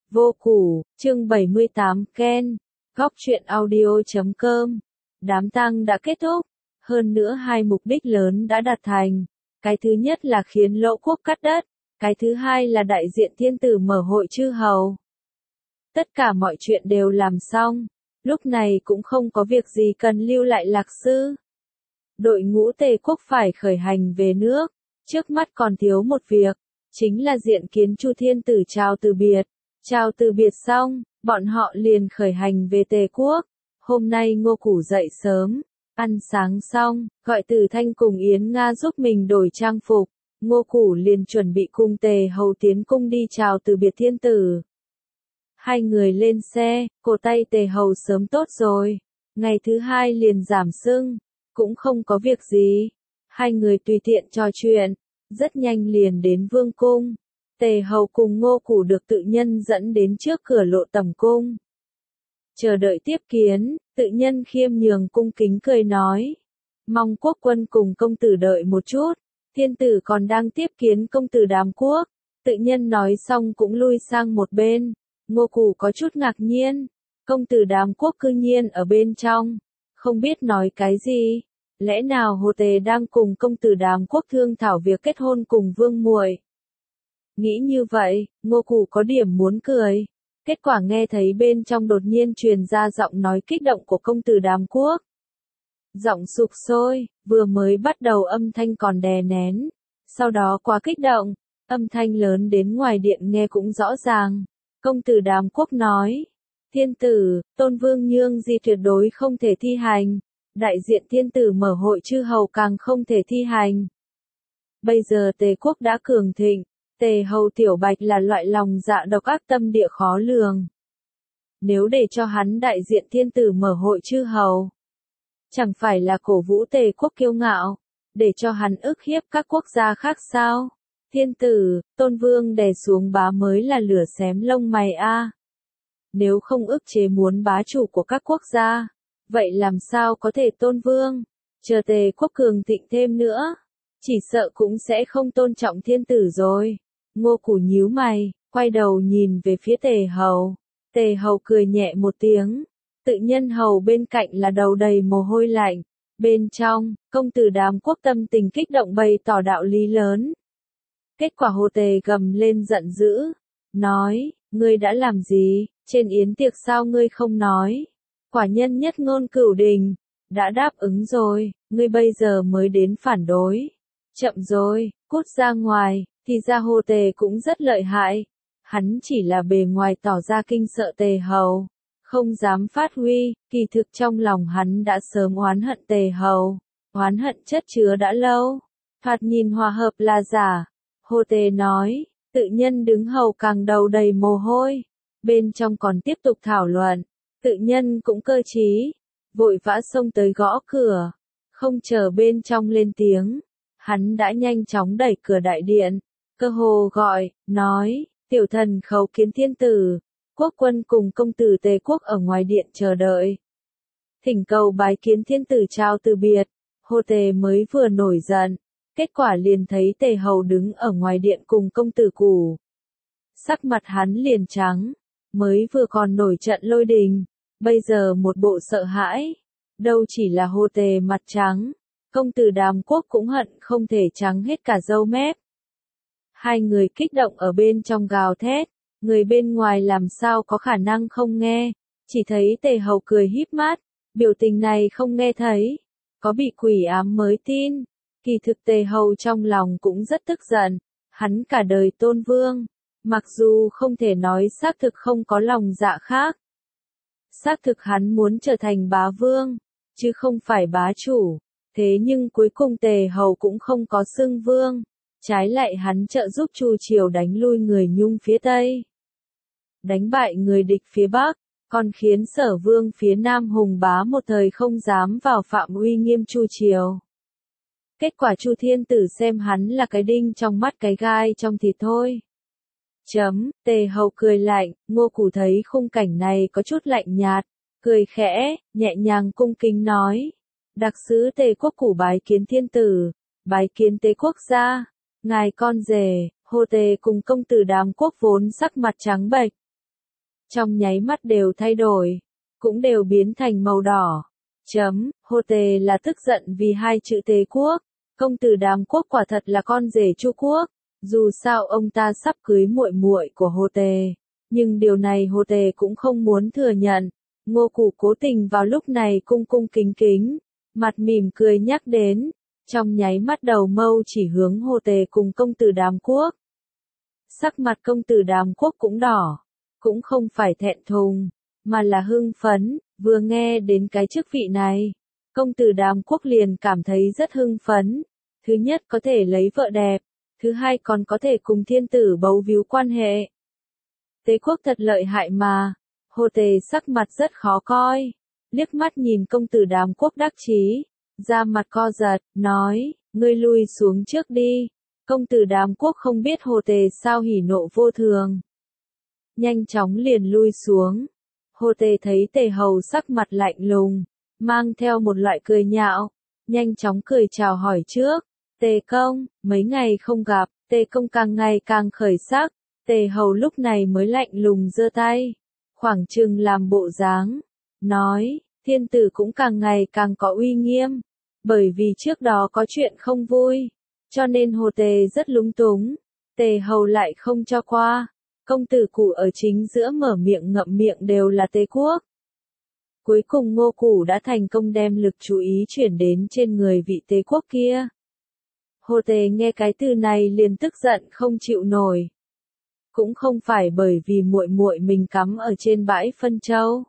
Vô củ, chương 78 Ken, góc truyện audio.com. Đám tang đã kết thúc, hơn nữa hai mục đích lớn đã đạt thành. Cái thứ nhất là khiến Lỗ Quốc cắt đất, cái thứ hai là đại diện thiên tử mở hội chư hầu. Tất cả mọi chuyện đều làm xong, lúc này cũng không có việc gì cần lưu lại Lạc Sư. Đội ngũ Tề Quốc phải khởi hành về nước, trước mắt còn thiếu một việc, chính là diện kiến Chu Thiên Tử chào từ biệt. Chào từ biệt xong, bọn họ liền khởi hành về Tề Quốc. Hôm nay Ngô Củ dậy sớm, ăn sáng xong, gọi Từ Thanh cùng Yến Nga giúp mình đổi trang phục. Ngô Củ liền chuẩn bị cùng Tề Hầu tiến cung đi chào từ biệt thiên tử. Hai người lên xe, cổ tay Tề Hầu sớm tốt rồi. Ngày thứ hai liền giảm sưng, cũng không có việc gì. Hai người tùy tiện trò chuyện, rất nhanh liền đến Vương cung. Tề Hầu cùng Ngô Củ được tự nhân dẫn đến trước cửa Lộ Tẩm cung. Chờ đợi tiếp kiến, tự nhân khiêm nhường cung kính cười nói. Mong quốc quân cùng công tử đợi một chút, thiên tử còn đang tiếp kiến công tử Đám Quốc. Tự nhân nói xong cũng lui sang một bên. Ngô Củ có chút ngạc nhiên, công tử Đám Quốc cư nhiên ở bên trong, không biết nói cái gì. Lẽ nào Hồ Tề đang cùng công tử Đám Quốc thương thảo việc kết hôn cùng Vương muội? Nghĩ như vậy, Ngô Củ có điểm muốn cười. Kết quả nghe thấy bên trong đột nhiên truyền ra giọng nói kích động của công tử Đám Quốc. Giọng sục sôi, vừa mới bắt đầu âm thanh còn đè nén. Sau đó quá kích động, âm thanh lớn đến ngoài điện nghe cũng rõ ràng. Công tử Đám Quốc nói, thiên tử, Tôn Vương nhương di tuyệt đối không thể thi hành. Đại diện thiên tử mở hội chư hầu càng không thể thi hành. Bây giờ Tề Quốc đã cường thịnh. Tề Hầu Tiểu Bạch là loại lòng dạ độc ác tâm địa khó lường. Nếu để cho hắn đại diện thiên tử mở hội chư hầu, chẳng phải là cổ vũ Tề Quốc kiêu ngạo, để cho hắn ức hiếp các quốc gia khác sao? Thiên tử, Tôn Vương đè xuống bá mới là lửa xém lông mày a. Nếu không ức chế muốn bá chủ của các quốc gia, vậy làm sao có thể Tôn Vương? Chờ Tề Quốc cường thịnh thêm nữa, chỉ sợ cũng sẽ không tôn trọng thiên tử rồi. Ngô Củ nhíu mày, quay đầu nhìn về phía Tề Hầu. Tề Hầu cười nhẹ một tiếng. Tự nhân hầu bên cạnh là đầu đầy mồ hôi lạnh. Bên trong, công tử Đám Quốc tâm tình kích động bày tỏ đạo lý lớn. Kết quả Hồ Tề gầm lên giận dữ. Nói, ngươi đã làm gì, trên yến tiệc sao ngươi không nói? Quả nhân nhất ngôn cửu đình, đã đáp ứng rồi, ngươi bây giờ mới đến phản đối. Chậm rồi, cút ra ngoài. Thì ra Hồ Tề cũng rất lợi hại. Hắn chỉ là bề ngoài tỏ ra kinh sợ Tề Hầu, không dám phát huy, kỳ thực trong lòng hắn đã sớm oán hận Tề Hầu. Oán hận chất chứa đã lâu, thoạt nhìn hòa hợp là giả. Hồ Tề nói, tự nhân đứng hầu càng đầu đầy mồ hôi. Bên trong còn tiếp tục thảo luận, tự nhân cũng cơ trí, vội vã xông tới gõ cửa. Không chờ bên trong lên tiếng, hắn đã nhanh chóng đẩy cửa đại điện. Cơ hồ gọi, nói, tiểu thần khấu kiến thiên tử, quốc quân cùng công tử Tề Quốc ở ngoài điện chờ đợi. Thỉnh cầu bái kiến thiên tử chào từ biệt. Hồ Tề mới vừa nổi giận, kết quả liền thấy Tề Hầu đứng ở ngoài điện cùng công tử Củ. Sắc mặt hắn liền trắng, mới vừa còn nổi trận lôi đình, bây giờ một bộ sợ hãi. Đâu chỉ là Hồ Tề mặt trắng, công tử Đám Quốc cũng hận không thể trắng hết cả râu mép. Hai người kích động ở bên trong gào thét, người bên ngoài làm sao có khả năng không nghe, chỉ thấy Tề Hầu cười híp mắt, biểu tình này không nghe thấy, có bị quỷ ám mới tin. Kỳ thực Tề Hầu trong lòng cũng rất tức giận, hắn cả đời tôn vương, mặc dù không thể nói xác thực không có lòng dạ khác. Xác thực hắn muốn trở thành bá vương, chứ không phải bá chủ, thế nhưng cuối cùng Tề Hầu cũng không có xưng vương. Trái lại hắn trợ giúp Chu Triều đánh lui người Nhung phía Tây, đánh bại người địch phía Bắc, còn khiến Sở Vương phía Nam hùng bá một thời không dám vào phạm uy nghiêm Chu Triều. Kết quả Chu Thiên Tử xem hắn là cái đinh trong mắt cái gai trong thịt thôi. Tề Hầu cười lạnh, Ngô Củ thấy khung cảnh này có chút lạnh nhạt, cười khẽ, nhẹ nhàng cung kính nói. Đặc sứ Tề Quốc Củ bái kiến thiên tử, bái kiến Tề Quốc gia. Ngài con rể, Hồ Tề cùng công tử Đám Quốc vốn sắc mặt trắng bệch. trong nháy mắt đều thay đổi, cũng đều biến thành màu đỏ. Hồ Tề là tức giận vì hai chữ Tề quốc, công tử Đàm quốc quả thật là con rể Chu quốc, dù sao ông ta sắp cưới muội muội của Hồ Tề, nhưng điều này Hồ Tề cũng không muốn thừa nhận. Ngô Củ cố tình vào lúc này cung cung kính kính, mặt mỉm cười nhắc đến, trong nháy mắt đầu mâu chỉ hướng Hồ Tề cùng công tử Đàm quốc. Sắc mặt công tử Đàm quốc cũng đỏ, cũng không phải thẹn thùng, mà là hưng phấn, vừa nghe đến cái chức vị này. Công tử Đàm quốc liền cảm thấy rất hưng phấn, thứ nhất có thể lấy vợ đẹp, thứ hai còn có thể cùng thiên tử bấu víu quan hệ. Tề quốc thật lợi hại mà. Hồ Tề sắc mặt rất khó coi, liếc mắt nhìn công tử Đàm quốc đắc chí, da mặt co giật, nói, ngươi lui xuống trước đi. Công tử Đàm quốc không biết Hồ Tề sao hỉ nộ vô thường, nhanh chóng liền lui xuống. Hồ Tề thấy Tề hầu sắc mặt lạnh lùng, mang theo một loại cười nhạo, nhanh chóng cười chào hỏi trước. Tề công, mấy ngày không gặp, Tề công càng ngày càng khởi sắc. Tề hầu lúc này mới lạnh lùng giơ tay, khoảng chừng làm bộ dáng, nói, thiên tử cũng càng ngày càng có uy nghiêm, bởi vì trước đó có chuyện không vui, cho nên Hồ Tề rất lúng túng. Tề hầu lại không cho qua, công tử Củ ở chính giữa mở miệng ngậm miệng đều là Tề quốc. Cuối cùng Ngô Củ đã thành công đem lực chú ý chuyển đến trên người vị Tề quốc kia. Hồ Tề nghe cái từ này liền tức giận không chịu nổi. Cũng không phải bởi vì muội muội mình cắm ở trên bãi phân châu,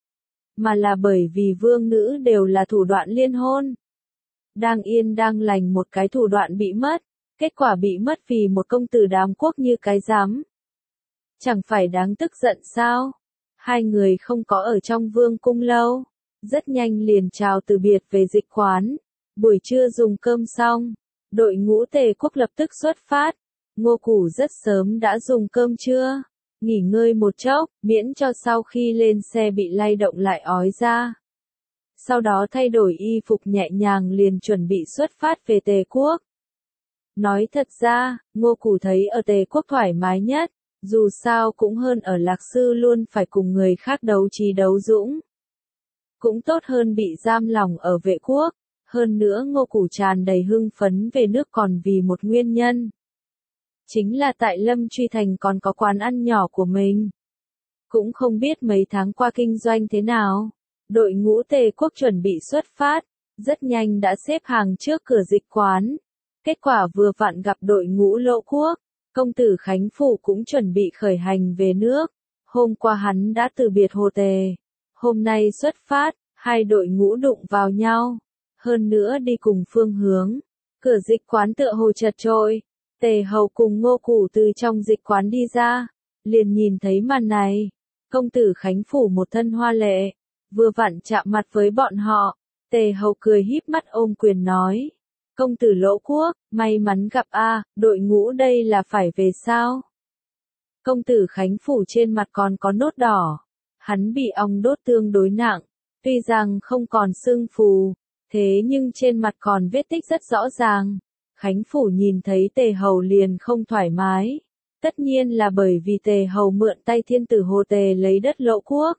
mà là bởi vì vương nữ đều là thủ đoạn liên hôn. Đang yên đang lành một cái thủ đoạn bị mất, kết quả bị mất vì một công tử Đàm quốc như cái rắm. Chẳng phải đáng tức giận sao? Hai người không có ở trong vương cung lâu, rất nhanh liền chào từ biệt về dịch quán. Buổi trưa dùng cơm xong, đội ngũ Tề quốc lập tức xuất phát. Ngô Củ rất sớm đã dùng cơm trưa, nghỉ ngơi một chốc, miễn cho sau khi lên xe bị lay động lại ói ra. Sau đó thay đổi y phục nhẹ nhàng liền chuẩn bị xuất phát về Tề quốc. Nói thật ra, Ngô Củ thấy ở Tề quốc thoải mái nhất, dù sao cũng hơn ở Lạc Sư luôn phải cùng người khác đấu trí đấu dũng. Cũng tốt hơn bị giam lỏng ở Vệ quốc, hơn nữa Ngô Củ tràn đầy hưng phấn về nước còn vì một nguyên nhân. Chính là tại Lâm Truy Thành còn có quán ăn nhỏ của mình. Cũng không biết mấy tháng qua kinh doanh thế nào. Đội ngũ Tề quốc chuẩn bị xuất phát, rất nhanh đã xếp hàng trước cửa dịch quán. Kết quả vừa vặn gặp đội ngũ Lỗ quốc, công tử Khánh Phủ cũng chuẩn bị khởi hành về nước. Hôm qua hắn đã từ biệt Hồ Tề. Hôm nay xuất phát, hai đội ngũ đụng vào nhau. Hơn nữa đi cùng phương hướng. Cửa dịch quán tựa hồ chật chội. Tề hầu cùng Ngô Củ từ trong dịch quán đi ra, liền nhìn thấy màn này. Công tử Khánh Phủ một thân hoa lệ, vừa vặn chạm mặt với bọn họ. Tề hầu cười híp mắt ôm quyền nói. Công tử Lỗ quốc, may mắn gặp a, đội ngũ đây là phải về sao? Công tử Khánh Phủ trên mặt còn có nốt đỏ. Hắn bị ong đốt tương đối nặng, tuy rằng không còn sưng phù, thế nhưng trên mặt còn vết tích rất rõ ràng. Khánh Phủ nhìn thấy Tề hầu liền không thoải mái. Tất nhiên là bởi vì Tề hầu mượn tay thiên tử Hồ Tề lấy đất Lỗ quốc.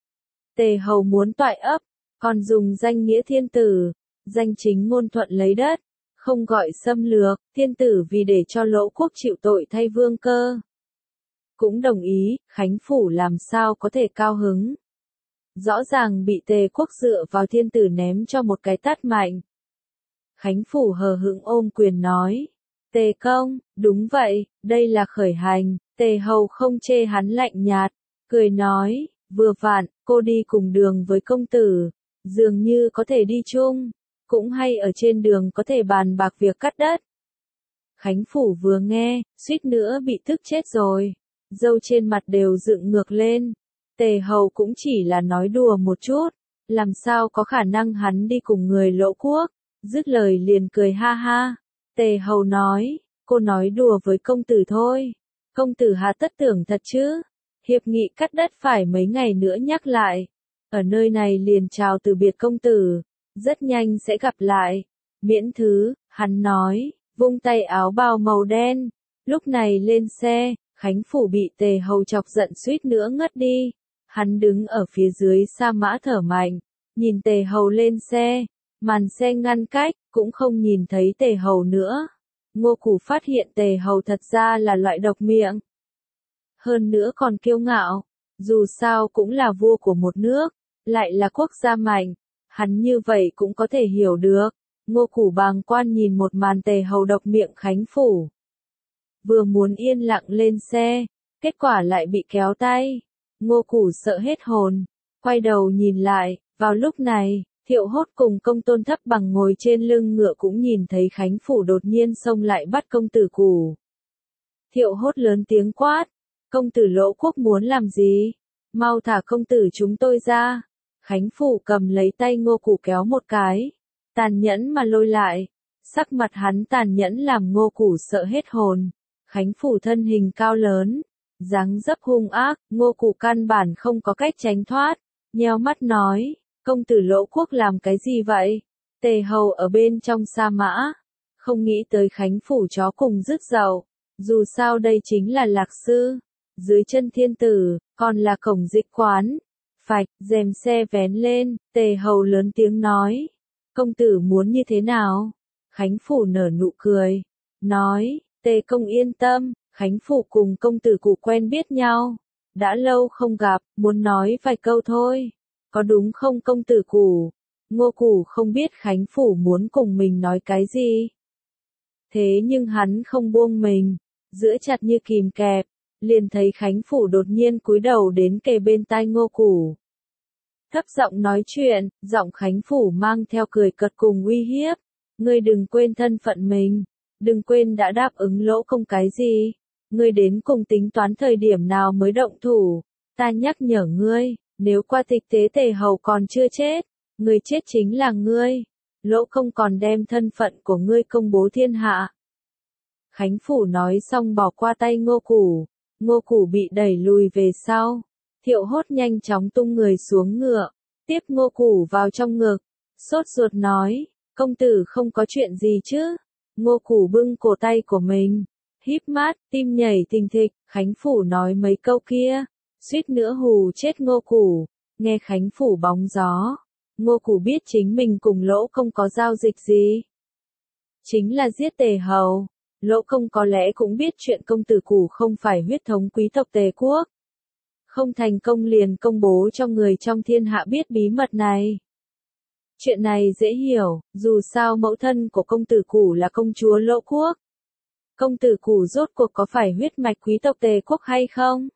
Tề hầu muốn toại ấp, còn dùng danh nghĩa thiên tử, danh chính ngôn thuận lấy đất, không gọi xâm lược. Thiên tử vì để cho Lỗ quốc chịu tội thay vương cơ, cũng đồng ý. Khánh Phủ làm sao có thể cao hứng. Rõ ràng bị Tề quốc dựa vào thiên tử ném cho một cái tát mạnh. Khánh Phủ hờ hững ôm quyền nói. Tề công, đúng vậy, đây là khởi hành. Tề hầu không chê hắn lạnh nhạt, cười nói, vừa vặn, cô đi cùng đường với công tử, dường như có thể đi chung, cũng hay ở trên đường có thể bàn bạc việc cắt đất. Khánh Phủ vừa nghe, suýt nữa bị tức chết rồi, râu trên mặt đều dựng ngược lên. Tề hầu cũng chỉ là nói đùa một chút, làm sao có khả năng hắn đi cùng người Lỗ quốc. Dứt lời liền cười ha ha. Tề hầu nói, cô nói đùa với công tử thôi. Công tử hà tất tưởng thật chứ. Hiệp nghị cắt đất phải mấy ngày nữa nhắc lại. Ở nơi này liền chào từ biệt công tử. Rất nhanh sẽ gặp lại. Miễn thứ, hắn nói, vung tay áo bào màu đen. Lúc này lên xe, Khánh Phủ bị Tề Hầu chọc giận suýt nữa ngất đi. Hắn đứng ở phía dưới sa mã thở mạnh, nhìn Tề Hầu lên xe, màn xe ngăn cách, cũng không nhìn thấy Tề Hầu nữa. Ngô Củ phát hiện Tề Hầu thật ra là loại độc miệng. Hơn nữa còn kiêu ngạo, dù sao cũng là vua của một nước, lại là quốc gia mạnh, hắn như vậy cũng có thể hiểu được. Ngô Củ bàng quan nhìn một màn Tề Hầu độc miệng Khánh Phủ. Vừa muốn yên lặng lên xe, kết quả lại bị kéo tay. Ngô Củ sợ hết hồn, quay đầu nhìn lại, vào lúc này, Thiệu Hốt cùng Công Tôn Thấp Bằng ngồi trên lưng ngựa cũng nhìn thấy Khánh Phủ đột nhiên xông lại bắt công tử Củ. Thiệu Hốt lớn tiếng quát, công tử Lỗ Quốc muốn làm gì? Mau thả công tử chúng tôi ra. Khánh Phủ cầm lấy tay Ngô Củ kéo một cái, tàn nhẫn mà lôi lại. Sắc mặt hắn tàn nhẫn làm Ngô Củ sợ hết hồn. Khánh Phủ thân hình cao lớn, dáng dấp hung ác, Ngô Củ căn bản không có cách tránh thoát, nheo mắt nói, công tử Lỗ Quốc làm cái gì vậy? Tề Hầu ở bên trong sa mã, không nghĩ tới Khánh Phủ chó cùng rứt dậu, dù sao đây chính là Lạc Sư, dưới chân thiên tử, còn là cổng dịch quán. Phạch, rèm xe vén lên, Tề Hầu lớn tiếng nói, công tử muốn như thế nào? Khánh Phủ nở nụ cười, nói, Tề công yên tâm, Khánh Phủ cùng công tử Củ quen biết nhau, đã lâu không gặp, muốn nói vài câu thôi, có đúng không công tử Củ? Ngô Củ không biết Khánh Phủ muốn cùng mình nói cái gì. Thế nhưng hắn không buông mình, giữ chặt như kìm kẹp, liền thấy Khánh Phủ đột nhiên cúi đầu đến kề bên tai Ngô Củ. Thấp giọng nói chuyện, giọng Khánh Phủ mang theo cười cợt cùng uy hiếp, ngươi đừng quên thân phận mình. Đừng quên đã đáp ứng Lỗ Công cái gì, ngươi đến cùng tính toán thời điểm nào mới động thủ, ta nhắc nhở ngươi, nếu qua tịch tế Tề Hầu còn chưa chết, người chết chính là ngươi, Lỗ Công còn đem thân phận của ngươi công bố thiên hạ. Khánh Phủ nói xong bỏ qua tay Ngô Củ bị đẩy lùi về sau, Thiệu Hốt nhanh chóng tung người xuống ngựa, tiếp Ngô Củ vào trong ngực, sốt ruột nói, công tử không có chuyện gì chứ? Ngô Củ bưng cổ tay của mình, híp mắt, tim nhảy thình thịch, Khánh Phủ nói mấy câu kia, suýt nữa hù chết Ngô Củ. Nghe Khánh Phủ bóng gió, Ngô Củ biết chính mình cùng Lỗ Công có giao dịch gì. Chính là giết Tề Hầu. Lỗ Công có lẽ cũng biết chuyện công tử Củ không phải huyết thống quý tộc Tề quốc. Không thành công liền công bố cho người trong thiên hạ biết bí mật này. Chuyện này dễ hiểu, dù sao mẫu thân của công tử Củ là công chúa Lỗ Quốc. Công tử Củ rốt cuộc có phải huyết mạch quý tộc Tề quốc hay không?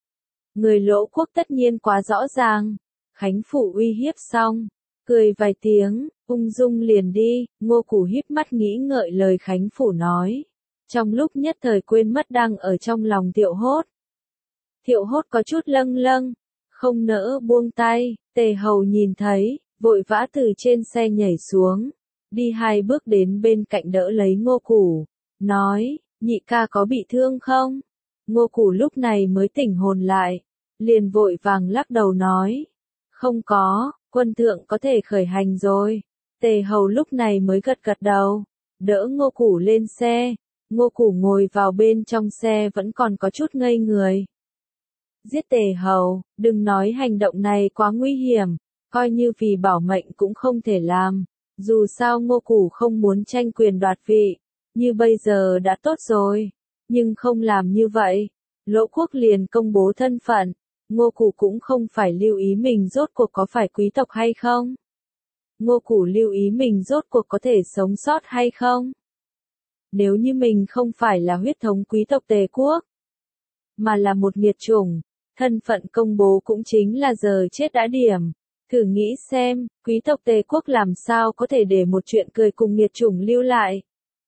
Người Lỗ Quốc tất nhiên quá rõ ràng. Khánh Phủ uy hiếp xong, cười vài tiếng, ung dung liền đi. Ngô Củ híp mắt nghĩ ngợi lời Khánh Phủ nói, trong lúc nhất thời quên mất đang ở trong lòng Thiệu Hốt. Thiệu Hốt có chút lâng lâng, không nỡ buông tay. Tề Hầu nhìn thấy, vội vã từ trên xe nhảy xuống, đi 2 bước đến bên cạnh đỡ lấy Ngô Củ, nói, nhị ca có bị thương không? Ngô Củ lúc này mới tỉnh hồn lại, liền vội vàng lắc đầu nói, không có, quân thượng có thể khởi hành rồi. Tề Hầu lúc này mới gật gật đầu, đỡ Ngô Củ lên xe. Ngô Củ ngồi vào bên trong xe vẫn còn có chút ngây người. Giết Tề Hầu, đừng nói hành động này quá nguy hiểm, coi như vì bảo mệnh cũng không thể làm. Dù sao Ngô Củ không muốn tranh quyền đoạt vị, như bây giờ đã tốt rồi, nhưng không làm như vậy, Lỗ Quốc liền công bố thân phận, Ngô Củ cũng không phải lưu ý mình rốt cuộc có phải quý tộc hay không. Ngô Củ lưu ý mình rốt cuộc có thể sống sót hay không. Nếu như mình không phải là huyết thống quý tộc Tề quốc, mà là một nghiệt chủng, thân phận công bố cũng chính là giờ chết đã điểm. Thử nghĩ xem, quý tộc Tề quốc làm sao có thể để một chuyện cười cùng nghiệt chủng lưu lại.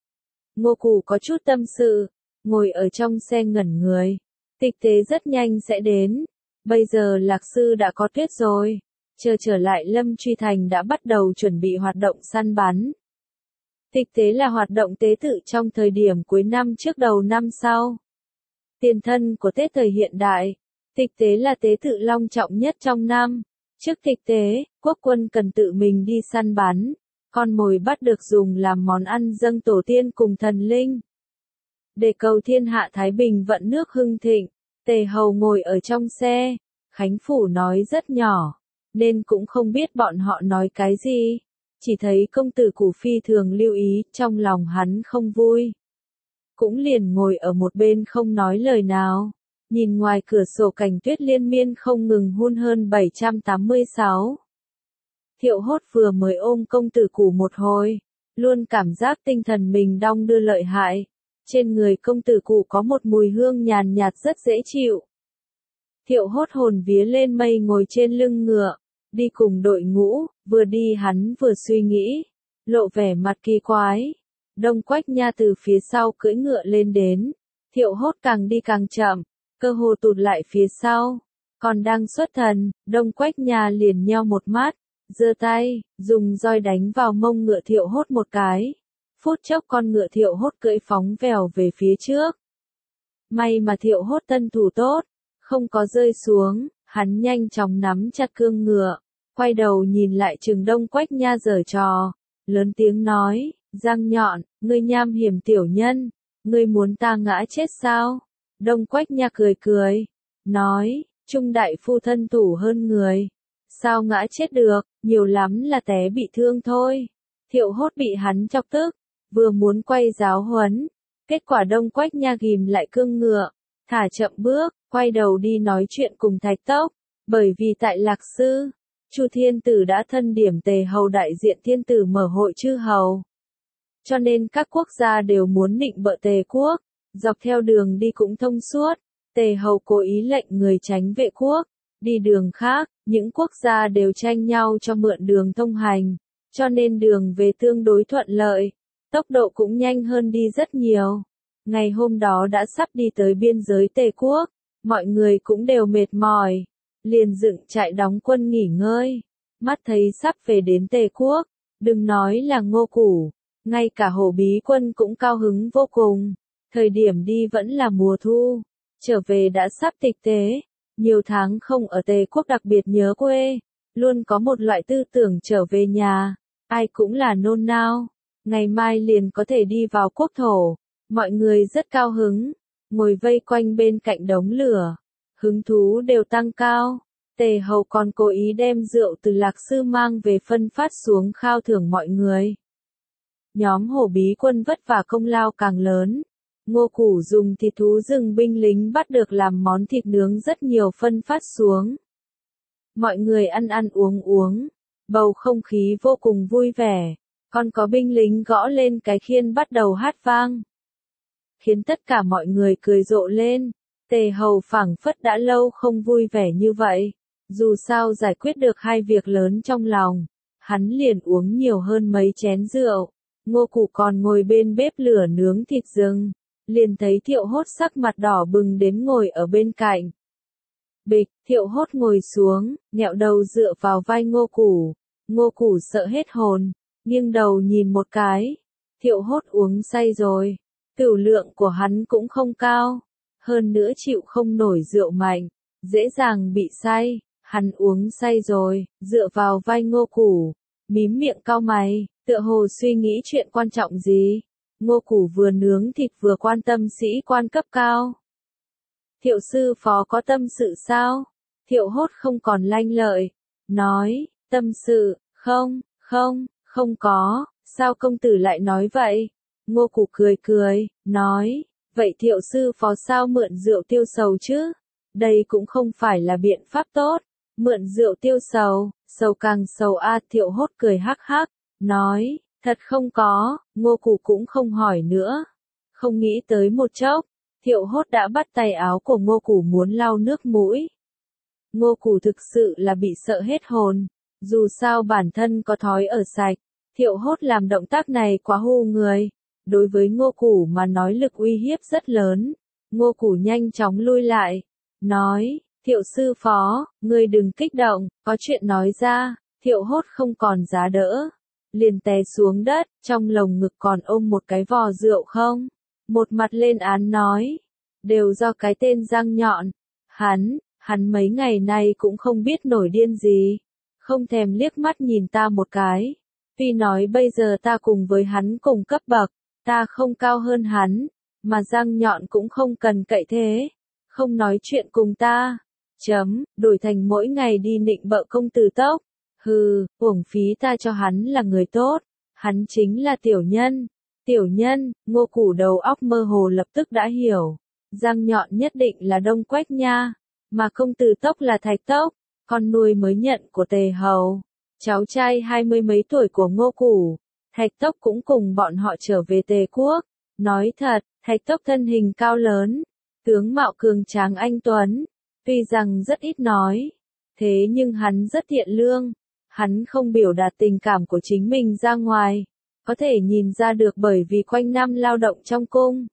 Ngô Củ có chút tâm sự, ngồi ở trong xe ngẩn người. Tịch tế rất nhanh sẽ đến. Bây giờ Lạc Sư đã có tuyết rồi. Chờ trở lại Lâm Truy Thành đã bắt đầu chuẩn bị hoạt động săn bắn. Tịch tế là hoạt động tế tự trong thời điểm cuối năm trước đầu năm sau. Tiền thân của Tết thời hiện đại. Tịch tế là tế tự long trọng nhất trong năm. Trước tịch tế, quốc quân cần tự mình đi săn bắn. Con mồi bắt được dùng làm món ăn dâng tổ tiên cùng thần linh. để cầu thiên hạ thái bình vận nước hưng thịnh. Tề Hầu ngồi ở trong xe, Khánh Phủ nói rất nhỏ, nên cũng không biết bọn họ nói cái gì. Chỉ thấy công tử Củ phi thường lưu ý, trong lòng hắn không vui. Cũng liền ngồi ở một bên không nói lời nào. Nhìn ngoài cửa sổ cảnh tuyết liên miên không ngừng hun hơn 786. Thiệu Hốt vừa mới ôm công tử Củ một hồi, luôn cảm giác tinh thần mình đong đưa lợi hại. Trên người công tử Củ có một mùi hương nhàn nhạt rất dễ chịu. Thiệu Hốt hồn vía lên mây ngồi trên lưng ngựa, đi cùng đội ngũ, vừa đi hắn vừa suy nghĩ, lộ vẻ mặt kỳ quái. Đông Quách Nha từ phía sau cưỡi ngựa lên đến, Thiệu Hốt càng đi càng chậm, cơ hồ tụt lại phía sau. Còn đang xuất thần, Đông Quách Nha liền nheo một mắt, giơ tay, dùng roi đánh vào mông ngựa Thiệu Hốt một cái. Phút chốc con ngựa Thiệu Hốt cưỡi phóng vèo về phía trước. May mà Thiệu Hốt tân thủ tốt, không có rơi xuống, hắn nhanh chóng nắm chặt cương ngựa, quay đầu nhìn lại chừng Đông Quách Nha giở trò, lớn tiếng nói, răng nhọn, ngươi nham hiểm tiểu nhân, ngươi muốn ta ngã chết sao? Đông Quách Nha cười cười, nói, Trung đại phu thân thủ hơn người, sao ngã chết được, nhiều lắm là té bị thương thôi. Thiệu Hốt bị hắn chọc tức, vừa muốn quay giáo huấn, kết quả Đông Quách Nha ghìm lại cương ngựa, thả chậm bước, quay đầu đi nói chuyện cùng Thạch Tốc, bởi vì tại Lạc Sư, Chu Thiên Tử đã thân điểm Tề Hầu đại diện thiên tử mở hội chư hầu. Cho nên các quốc gia đều muốn nịnh bợ Tề quốc, dọc theo đường đi cũng thông suốt. Tề Hầu cố ý lệnh người tránh vệ quốc, đi đường khác, những quốc gia đều tranh nhau cho mượn đường thông hành, cho nên đường về tương đối thuận lợi, tốc độ cũng nhanh hơn đi rất nhiều. Ngày hôm đó đã sắp đi tới biên giới Tề quốc, mọi người cũng đều mệt mỏi, liền dựng trại đóng quân nghỉ ngơi. Mắt thấy sắp về đến Tề quốc, đừng nói là Ngô Củ, ngay cả Hổ Bí Quân cũng cao hứng vô cùng. Thời điểm đi vẫn là mùa thu, trở về đã sắp tịch tế, nhiều tháng không ở Tề quốc đặc biệt nhớ quê, luôn có một loại tư tưởng trở về nhà, ai cũng là nôn nao, ngày mai liền có thể đi vào quốc thổ, mọi người rất cao hứng, ngồi vây quanh bên cạnh đống lửa, hứng thú đều tăng cao. Tề Hầu còn cố ý đem rượu từ Lạc Sư mang về phân phát xuống khao thưởng mọi người. Nhóm Hổ Bí Quân vất vả công lao càng lớn. Ngô Củ dùng thịt thú rừng binh lính bắt được làm món thịt nướng rất nhiều phân phát xuống. Mọi người ăn ăn uống uống, bầu không khí vô cùng vui vẻ, còn có binh lính gõ lên cái khiên bắt đầu hát vang. Khiến tất cả mọi người cười rộ lên, Tề Hầu phảng phất đã lâu không vui vẻ như vậy, dù sao giải quyết được hai việc lớn trong lòng, hắn liền uống nhiều hơn mấy chén rượu. Ngô Củ còn ngồi bên bếp lửa nướng thịt rừng, liền thấy Thiệu Hốt sắc mặt đỏ bừng đến ngồi ở bên cạnh. Bịch, Thiệu Hốt ngồi xuống, nghẹo đầu dựa vào vai Ngô Củ. Ngô Củ sợ hết hồn, nghiêng đầu nhìn một cái. Thiệu Hốt uống say rồi, tửu lượng của hắn cũng không cao, hơn nữa chịu không nổi rượu mạnh, dễ dàng bị say. Hắn uống say rồi, dựa vào vai Ngô Củ, mím miệng cau mày, tựa hồ suy nghĩ chuyện quan trọng gì. Ngô Củ vừa nướng thịt vừa quan tâm sĩ quan cấp cao. Thiệu sư phó có tâm sự sao? Thiệu Hốt không còn lanh lợi, nói, tâm sự, không có, sao công tử lại nói vậy? Ngô Củ cười cười, nói, vậy Thiệu sư phó sao mượn rượu tiêu sầu chứ? Đây cũng không phải là biện pháp tốt, mượn rượu tiêu sầu, sầu càng sầu a. Thiệu Hốt cười hắc hắc, nói, thật không có. Ngô Củ cũng không hỏi nữa. Không nghĩ tới một chốc, Thiệu Hốt đã bắt tay áo của Ngô Củ muốn lau nước mũi. Ngô Củ thực sự là bị sợ hết hồn, dù sao bản thân có thói ở sạch, Thiệu Hốt làm động tác này quá hù người. Đối với Ngô Củ mà nói lực uy hiếp rất lớn. Ngô Củ nhanh chóng lui lại, nói, Thiệu sư phó, ngươi đừng kích động, có chuyện nói ra. Thiệu Hốt không còn giá đỡ, liền té xuống đất, trong lồng ngực còn ôm một cái vò rượu không. Một mặt lên án nói, đều do cái tên răng nhọn. Hắn mấy ngày nay cũng không biết nổi điên gì, không thèm liếc mắt nhìn ta một cái. Tuy nói bây giờ ta cùng với hắn cùng cấp bậc, ta không cao hơn hắn, mà răng nhọn cũng không cần cậy thế, không nói chuyện cùng ta. Đổi thành mỗi ngày đi nịnh bợ công tử Tốc. Hừ, uổng phí ta cho hắn là người tốt, hắn chính là tiểu nhân. Tiểu nhân, Ngô Củ đầu óc mơ hồ lập tức đã hiểu, răng nhọn nhất định là Đông Quách Nha, mà công tử Tốc là Thạch Tốc, con nuôi mới nhận của Tề Hầu, cháu trai 20 mấy tuổi của Ngô Củ. Thạch Tốc cũng cùng bọn họ trở về Tề Quốc. Nói thật, Thạch Tốc thân hình cao lớn, tướng mạo cường tráng anh tuấn, tuy rằng rất ít nói, thế nhưng hắn rất thiện lương, hắn không biểu đạt tình cảm của chính mình ra ngoài, có thể nhìn ra được bởi vì quanh năm lao động trong cung.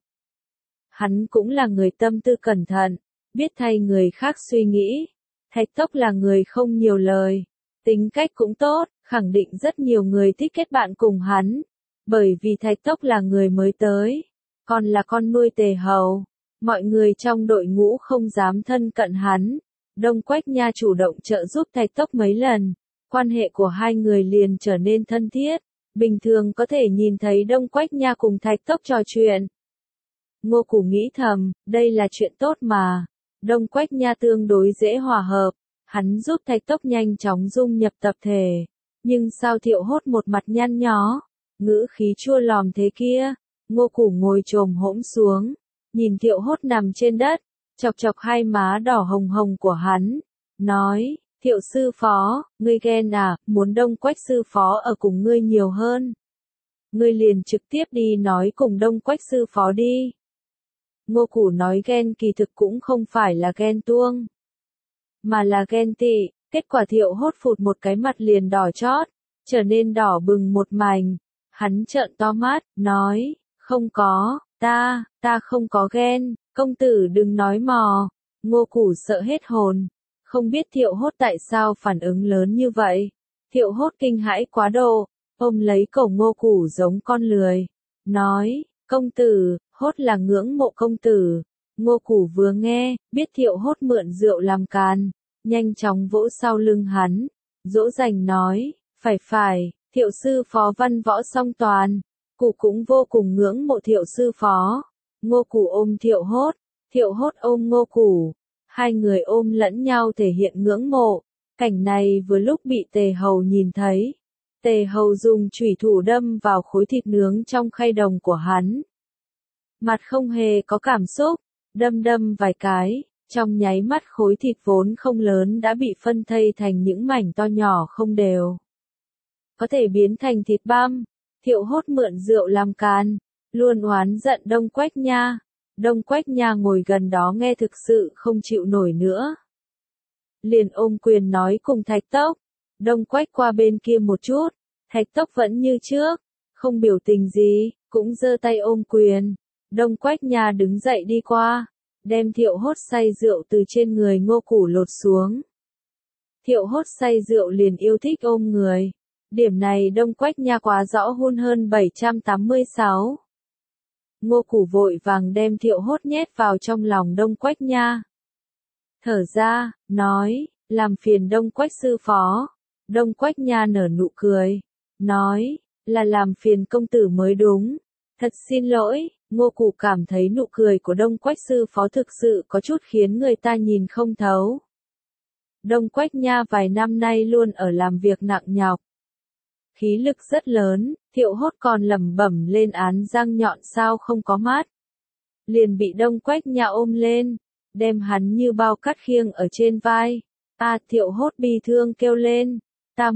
Hắn cũng là người tâm tư cẩn thận, biết thay người khác suy nghĩ. Thạch Tốc là người không nhiều lời, tính cách cũng tốt, khẳng định rất nhiều người thích kết bạn cùng hắn, bởi vì Thạch Tốc là người mới tới, còn là con nuôi Tề Hầu. Mọi người trong đội ngũ không dám thân cận hắn. Đông Quách Nha chủ động trợ giúp Thạch Tốc mấy lần, quan hệ của hai người liền trở nên thân thiết. Bình thường có thể nhìn thấy Đông Quách Nha cùng Thạch Tốc trò chuyện. Ngô Củ nghĩ thầm, đây là chuyện tốt mà. Đông Quách Nha tương đối dễ hòa hợp, hắn giúp Thạch Tốc nhanh chóng dung nhập tập thể. Nhưng sao Thiệu Hốt một mặt nhăn nhó, ngữ khí chua lòm thế kia. Ngô Củ ngồi chồm hỗn xuống, nhìn Thiệu Hốt nằm trên đất, chọc chọc hai má đỏ hồng hồng của hắn, nói, Thiệu sư phó, ngươi ghen à, muốn Đông Quách sư phó ở cùng ngươi nhiều hơn. Ngươi liền trực tiếp đi nói cùng Đông Quách sư phó đi. Ngô Củ nói ghen kỳ thực cũng không phải là ghen tuông, mà là ghen tị. Kết quả Thiệu Hốt phụt một cái mặt liền đỏ chót, trở nên đỏ bừng một mảnh. Hắn trợn to mắt, nói, không có, ta không có ghen, công tử đừng nói mò. Ngô Củ sợ hết hồn, không biết Thiệu Hốt tại sao phản ứng lớn như vậy. Thiệu Hốt kinh hãi quá độ, ôm lấy cổ Ngô Củ giống con lười, nói, công tử, Hốt là ngưỡng mộ công tử. Ngô Củ vừa nghe, biết Thiệu Hốt mượn rượu làm càn, nhanh chóng vỗ sau lưng hắn, dỗ dành nói, phải, Thiệu sư phó văn võ song toàn. Cụ cũng vô cùng ngưỡng mộ Thiệu sư phó. Ngô Củ ôm Thiệu Hốt ôm Ngô Củ, hai người ôm lẫn nhau thể hiện ngưỡng mộ. Cảnh này vừa lúc bị Tề Hầu nhìn thấy. Tề Hầu dùng chủy thủ đâm vào khối thịt nướng trong khay đồng của hắn. Mặt không hề có cảm xúc, đâm vài cái, trong nháy mắt khối thịt vốn không lớn đã bị phân thây thành những mảnh to nhỏ không đều. Có thể biến thành thịt băm. Thiệu Hốt mượn rượu làm càn, luôn oán giận Đông Quách Nha. Đông Quách Nha ngồi gần đó nghe thực sự không chịu nổi nữa, liền ôm quyền nói cùng Thạch Tốc. Đông Quách qua bên kia một chút, Thạch Tốc vẫn như trước, không biểu tình gì, cũng giơ tay ôm quyền. Đông Quách Nha đứng dậy đi qua, đem Thiệu Hốt say rượu từ trên người Ngô Củ lột xuống. Thiệu Hốt say rượu liền yêu thích ôm người. Điểm này Đông Quách Nha quá rõ hun hơn 786. Ngô Củ vội vàng đem Thiệu Hốt nhét vào trong lòng Đông Quách Nha. Thở ra, nói, làm phiền Đông Quách sư phó. Đông Quách Nha nở nụ cười, nói, là làm phiền công tử mới đúng. Thật xin lỗi. Ngô Củ cảm thấy nụ cười của Đông Quách sư phó thực sự có chút khiến người ta nhìn không thấu. Đông Quách Nha vài năm nay luôn ở làm việc nặng nhọc, khí lực rất lớn. Thiệu Hốt còn lẩm bẩm lên án răng nhọn sao không có mát. Liền bị Đông Quách Nha ôm lên, đem hắn như bao cát khiêng ở trên vai. Thiệu Hốt bi thương kêu lên, ta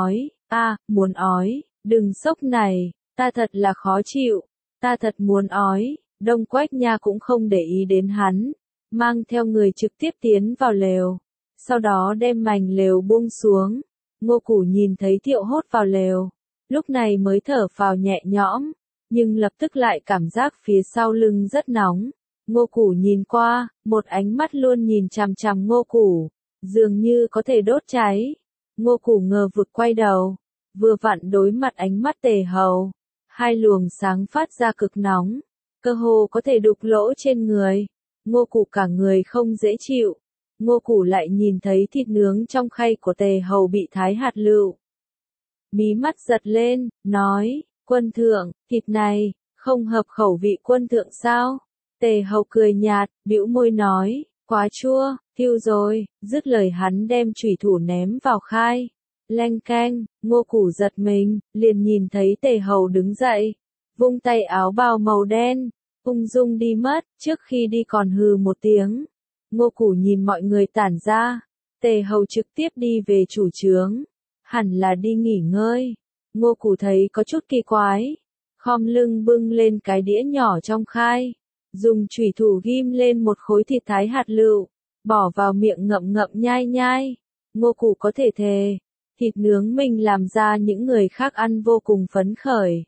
muốn ói, đừng sốc này, ta thật là khó chịu, ta thật muốn ói. Đông Quách Nha cũng không để ý đến hắn, mang theo người trực tiếp tiến vào lều, sau đó đem mành lều buông xuống. Ngô Củ nhìn thấy Thiệu Hốt vào lều, lúc này mới thở phào nhẹ nhõm, nhưng lập tức lại cảm giác phía sau lưng rất nóng. Ngô Củ nhìn qua, một ánh mắt luôn nhìn chằm chằm Ngô Củ, dường như có thể đốt cháy. Ngô Củ ngờ vực quay đầu, vừa vặn đối mặt ánh mắt Tề Hầu, hai luồng sáng phát ra cực nóng, cơ hồ có thể đục lỗ trên người. Ngô Củ cả người không dễ chịu. Ngô Củ lại nhìn thấy thịt nướng trong khay của Tề Hầu bị thái hạt lựu. Mí mắt giật lên, nói, quân thượng, thịt này, Không hợp khẩu vị quân thượng sao? Tề Hầu cười nhạt, bĩu môi nói, quá chua, thiêu rồi, dứt lời hắn đem chủy thủ ném vào khai. Leng keng, Ngô Củ giật mình, liền nhìn thấy Tề Hầu đứng dậy, vung tay áo bào màu đen, ung dung đi mất, trước khi đi còn hừ một tiếng. Ngô Củ nhìn mọi người tản ra, Tề Hầu trực tiếp đi về chủ trướng, hẳn là đi nghỉ ngơi. Ngô Củ thấy có chút kỳ quái, khom lưng bưng lên cái đĩa nhỏ trong khai, dùng chủy thủ ghim lên một khối thịt thái hạt lựu, bỏ vào miệng ngậm ngậm nhai nhai. Ngô Củ có thể thề, thịt nướng mình làm ra những người khác ăn vô cùng phấn khởi.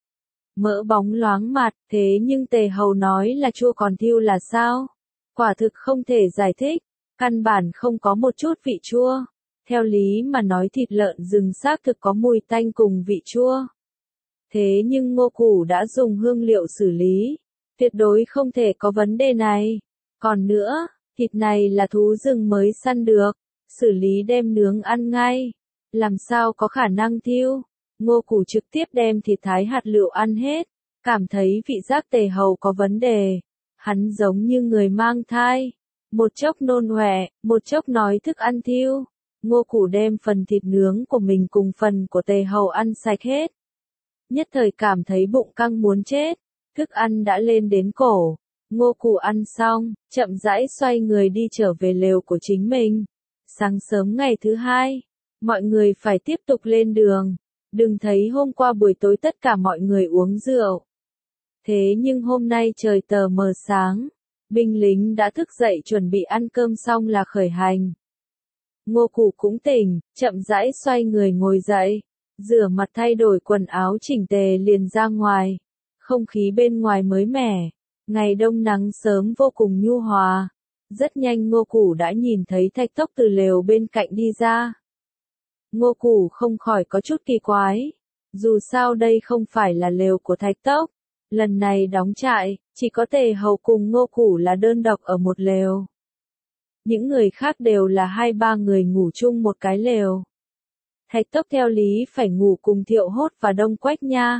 Mỡ bóng loáng mặt, thế nhưng Tề Hầu nói là chua còn thiêu là sao? Quả thực không thể giải thích, căn bản không có một chút vị chua. Theo lý mà nói thịt lợn rừng xác thực có mùi tanh cùng vị chua. Thế nhưng Ngô Củ đã dùng hương liệu xử lý, tuyệt đối không thể có vấn đề này. Còn nữa, thịt này là thú rừng mới săn được, xử lý đem nướng ăn ngay, làm sao có khả năng thiêu. Ngô Củ trực tiếp đem thịt thái hạt lựu ăn hết, cảm thấy vị giác Tề Hầu có vấn đề. Hắn giống như người mang thai, một chốc nôn ọe, một chốc nói thức ăn thiêu. Ngô Củ đem phần thịt nướng của mình cùng phần của Tề Hầu ăn sạch hết. Nhất thời cảm thấy bụng căng muốn chết, thức ăn đã lên đến cổ. Ngô Củ ăn xong, chậm rãi xoay người đi trở về lều của chính mình. Sáng sớm ngày thứ hai, mọi người phải tiếp tục lên đường. Đừng thấy hôm qua buổi tối tất cả mọi người uống rượu. Thế nhưng hôm nay trời tờ mờ sáng, binh lính đã thức dậy chuẩn bị ăn cơm xong là khởi hành. Ngô Củ cũng tỉnh, chậm rãi xoay người ngồi dậy, rửa mặt thay đổi quần áo chỉnh tề liền ra ngoài. Không khí bên ngoài mới mẻ, ngày đông nắng sớm vô cùng nhu hòa. Rất nhanh Ngô Củ đã nhìn thấy Thạch Tốc từ lều bên cạnh đi ra. Ngô Củ không khỏi có chút kỳ quái, dù sao đây không phải là lều của Thạch Tốc. Lần này đóng trại, chỉ có Tề Hầu cùng Ngô Củ là đơn độc ở một lều. Những người khác đều là 2-3 người ngủ chung một cái lều. Thạch Tốc theo lý phải ngủ cùng Thiệu Hốt và Đông Quách Nha.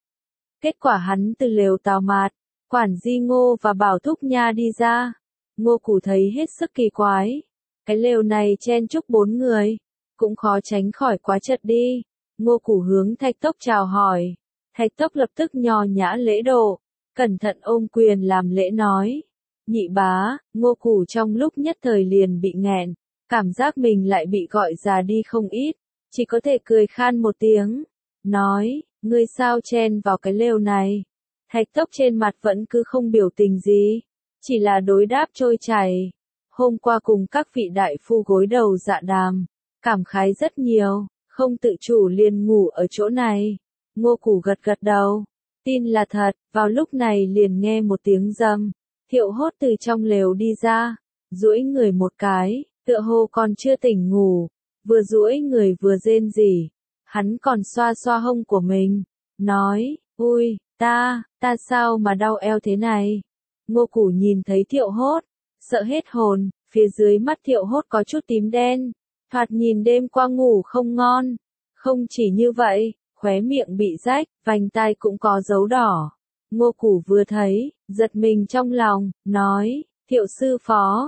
Kết quả hắn từ lều Tào Mạt, Quản Di Ngô và Bảo Thúc Nha đi ra. Ngô Củ thấy hết sức kỳ quái. Cái lều này chen chúc 4 người, cũng khó tránh khỏi quá chật đi. Ngô Củ hướng Thạch Tốc chào hỏi. Thạch Tốc lập tức nho nhã lễ độ, cẩn thận ôm quyền làm lễ nói. Nhị bá, Ngô Củ trong lúc nhất thời liền bị nghẹn, cảm giác mình lại bị gọi già đi không ít, chỉ có thể cười khan một tiếng, nói, ngươi sao chen vào cái lều này. Thạch Tốc trên mặt vẫn cứ không biểu tình gì, chỉ là đối đáp trôi chảy. Hôm qua cùng các vị đại phu gối đầu dạ đàm, cảm khái rất nhiều, không tự chủ liền ngủ ở chỗ này. Ngô Củ gật gật đầu, tin là thật. Vào lúc này liền nghe một tiếng rầm, Thiệu Hốt từ trong lều đi ra, duỗi người một cái, tựa hồ còn chưa tỉnh ngủ, vừa duỗi người vừa rên rỉ. Hắn còn xoa xoa hông của mình, nói, ui, ta sao mà đau eo thế này. Ngô Củ nhìn thấy Thiệu Hốt, sợ hết hồn, phía dưới mắt Thiệu Hốt có chút tím đen, thoạt nhìn đêm qua ngủ không ngon. Không chỉ như vậy, khóe miệng bị rách, vành tai cũng có dấu đỏ. Ngô Củ vừa thấy, giật mình trong lòng, nói, Thiệu sư phó,